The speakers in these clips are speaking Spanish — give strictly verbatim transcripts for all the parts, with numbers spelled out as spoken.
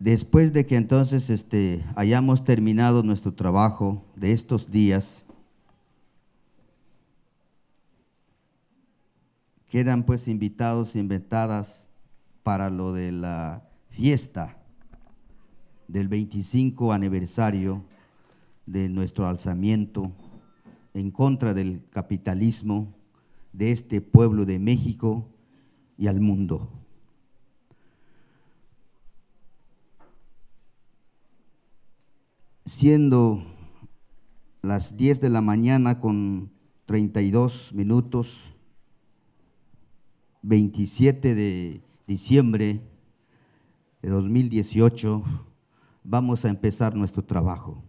Después de que entonces este, hayamos terminado nuestro trabajo de estos días, quedan pues invitados e invitadas para lo de la fiesta del veinticinco aniversario de nuestro alzamiento en contra del capitalismo de este pueblo de México y al mundo. Siendo las diez de la mañana con treinta y dos minutos, veintisiete de diciembre de dos mil dieciocho, vamos a empezar nuestro trabajo.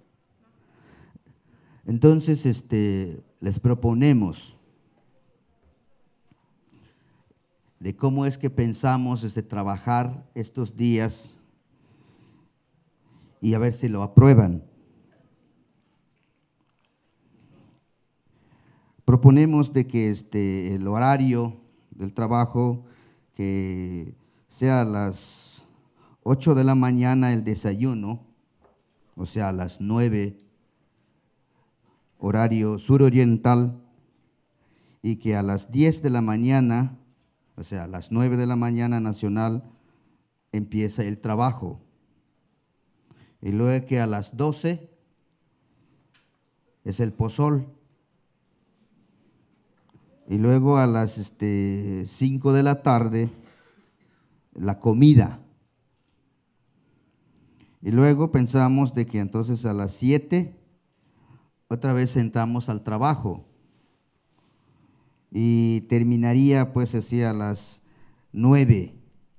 Entonces, este, les proponemos de cómo es que pensamos este, trabajar estos días y a ver si lo aprueban. Proponemos de que este, el horario del trabajo que sea a las ocho de la mañana el desayuno, o sea, a las nueve horario suroriental, y que a las diez de la mañana, o sea, a las nueve de la mañana nacional, empieza el trabajo. Y luego que a las doce es el pozol. Y luego a las este, cinco de la tarde, la comida. Y luego pensamos de que entonces a las siete otra vez entramos al trabajo. Y terminaría pues así a las nueve.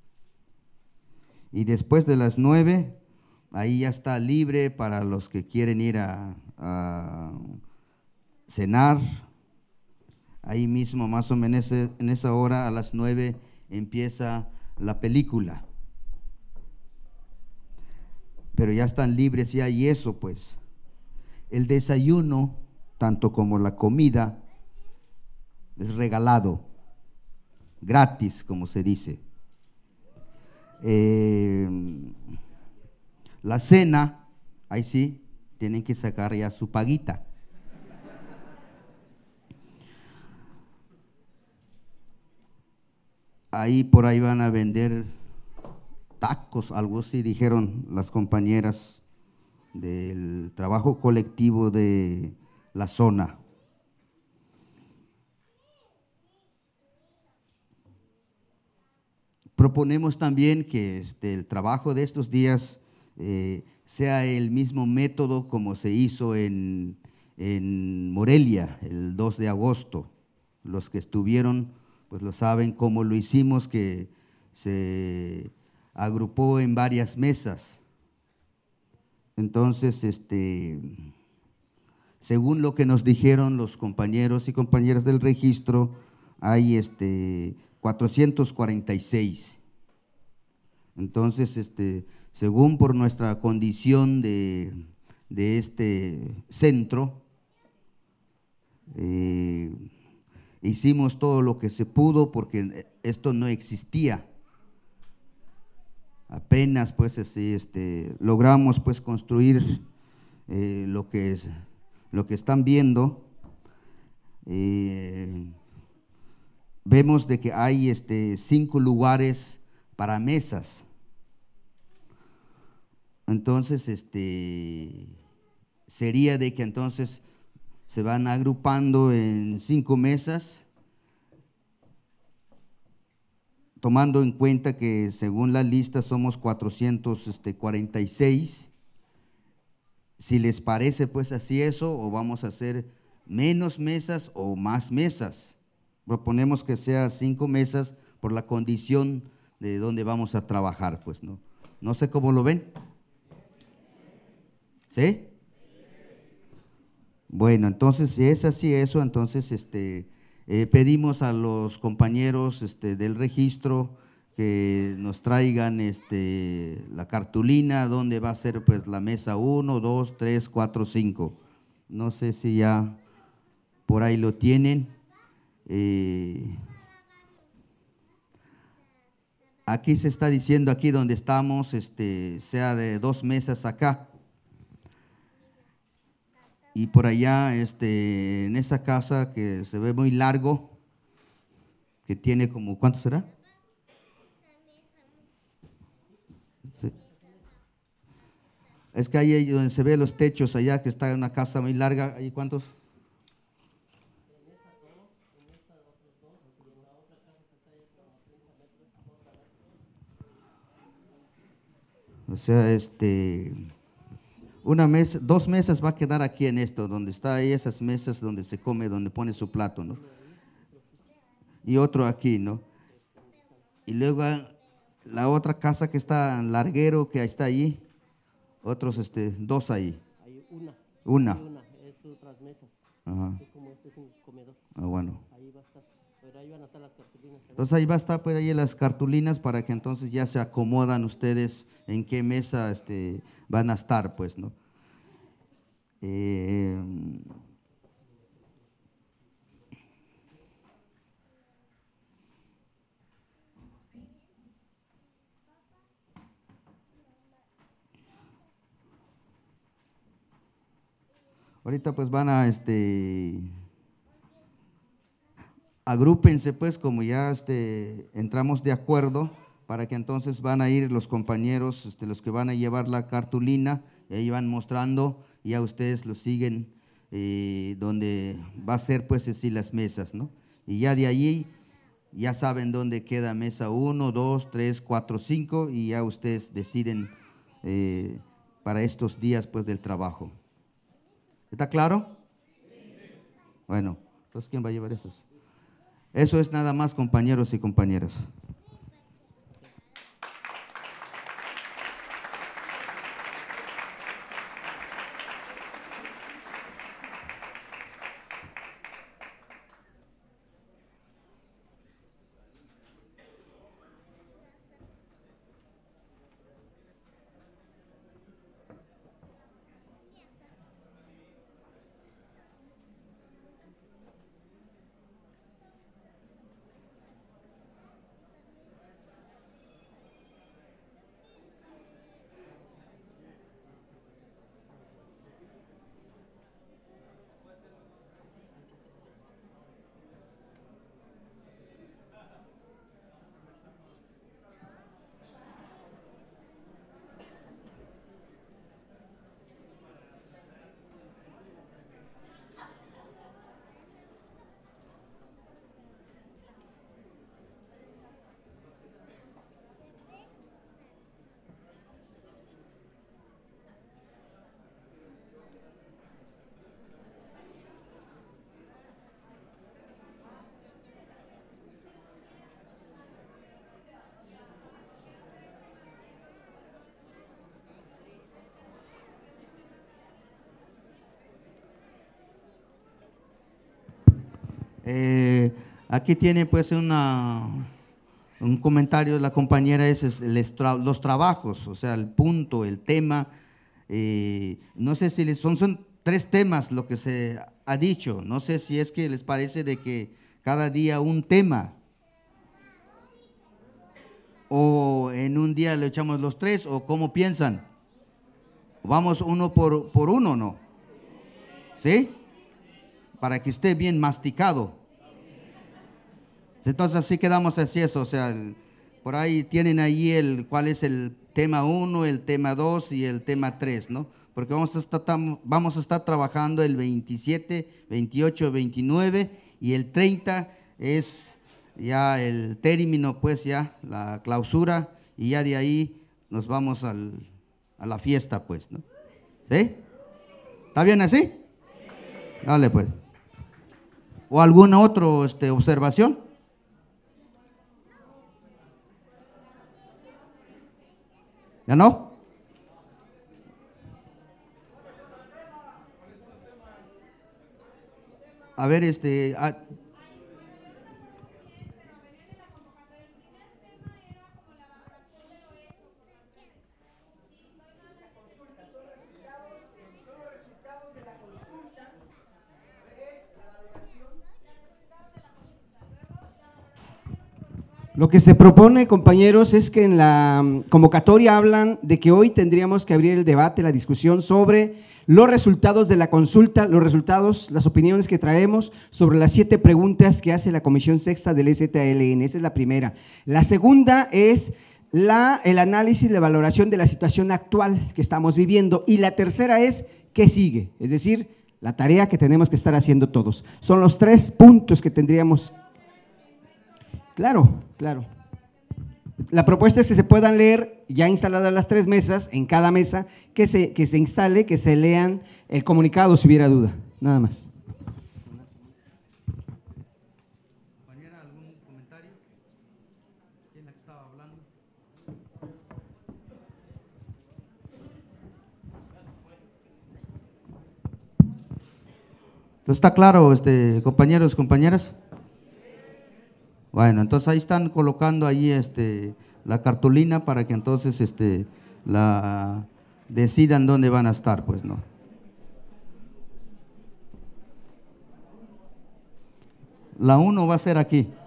Y después de las nueve, ahí ya está libre para los que quieren ir a, a cenar. Ahí mismo, más o menos en esa hora, a las nueve, empieza la película. Pero ya están libres ya y eso pues. El desayuno, tanto como la comida, es regalado, gratis, como se dice. Eh, la cena, ahí sí, tienen que sacar ya su paguita. Ahí por ahí van a vender tacos, algo así dijeron las compañeras del trabajo colectivo de la zona. Proponemos también que este, el trabajo de estos días eh, sea el mismo método como se hizo en, en Morelia el dos de agosto. Los que estuvieron pues lo saben cómo lo hicimos, que se agrupó en varias mesas. Entonces, este, según lo que nos dijeron los compañeros y compañeras del registro, hay este, cuatrocientos cuarenta y seis. Entonces, este, según por nuestra condición de, de este centro, eh, hicimos todo lo que se pudo porque esto no existía. Apenas pues así, este, logramos pues construir eh, lo, que es, lo que están viendo. Eh, vemos de que hay este, cinco lugares para mesas. Entonces, este, sería de que entonces se van agrupando en cinco mesas, tomando en cuenta que según la lista somos cuatrocientos cuarenta y seis. Si les parece pues así eso, o vamos a hacer menos mesas o más mesas. Proponemos que sea cinco mesas por la condición de donde vamos a trabajar, pues, ¿no? No sé cómo lo ven. ¿Sí? Bueno, entonces si es así eso, entonces este, eh, pedimos a los compañeros este, del registro que nos traigan este, la cartulina donde va a ser pues la mesa uno, dos, tres, cuatro, cinco. No sé si ya por ahí lo tienen. Eh, Aquí se está diciendo, aquí donde estamos, este, sea de dos mesas acá. Y por allá, este, en esa casa que se ve muy largo, que tiene como, ¿cuánto será? Sí. Es que ahí donde se ve los techos allá, que está en una casa muy larga, ¿ahí cuántos? O sea, este, una mesa, dos mesas va a quedar aquí en esto, donde está ahí esas mesas donde se come, donde pone su plato, ¿no? Y otro aquí, ¿no? Y luego ah, la otra casa que está en larguero, que está allí, otros, este, dos ahí. Hay una, Una. hay una, es otras mesas. Ajá. Es como este es un comedor. Ah, bueno. Ahí va a estar, pero ahí van a estar las cartulinas también. Entonces ahí va a estar pues ahí las cartulinas para que entonces ya se acomodan ustedes en qué mesa este, van a estar, pues, ¿no? Eh, ahorita pues van a, este, agrúpense pues como ya este, entramos de acuerdo para que entonces van a ir los compañeros, este, los que van a llevar la cartulina, y ahí van mostrando y ya ustedes lo siguen eh, donde va a ser pues así las mesas, ¿no? Y ya de allí ya saben dónde queda mesa uno, dos, tres, cuatro, cinco y ya ustedes deciden eh, para estos días pues del trabajo. ¿Está claro? Bueno, entonces ¿quién va a llevar esos? Eso es nada más, compañeros y compañeras. Eh, aquí tiene pues una, un comentario de la compañera, es, es les tra- los trabajos, o sea, el punto, el tema. eh, no sé si les, son, son tres temas lo que se ha dicho, no sé si es que les parece de que cada día un tema o en un día le echamos los tres o cómo piensan. Vamos uno por, por uno, ¿no? ¿Sí? Para que esté bien masticado. Entonces así quedamos así eso, o sea, el- por ahí tienen ahí el cuál es el tema uno, el tema dos y el tema tres, ¿no? Porque vamos a estar, tam- vamos a estar trabajando el veintisiete, veintiocho, veintinueve y el treinta es ya el término, pues ya la clausura y ya de ahí nos vamos al, a la fiesta, pues, ¿no? ¿Sí? ¿Está bien así? Dale, pues. ¿O alguna otra este, observación? ¿Ya no? A ver, este, ah, Lo que se propone, compañeros, es que en la convocatoria hablan de que hoy tendríamos que abrir el debate, la discusión sobre los resultados de la consulta, los resultados, las opiniones que traemos sobre las siete preguntas que hace la Comisión Sexta del E Z L N. Esa es la primera. La segunda es la, el análisis, la valoración de la situación actual que estamos viviendo. Y la tercera es qué sigue, es decir, la tarea que tenemos que estar haciendo todos. Son los tres puntos que tendríamos. Claro, claro. La propuesta es que se puedan leer, ya instaladas las tres mesas, en cada mesa, que se, que se instale, que se lean el comunicado si hubiera duda, nada más. Compañera, ¿algún comentario? ¿Quién estaba hablando? Entonces, ¿está claro, este, compañeros, compañeras? Bueno, entonces ahí están colocando ahí este, la cartulina para que entonces este, la decidan dónde van a estar, pues, ¿no? La uno va a ser aquí.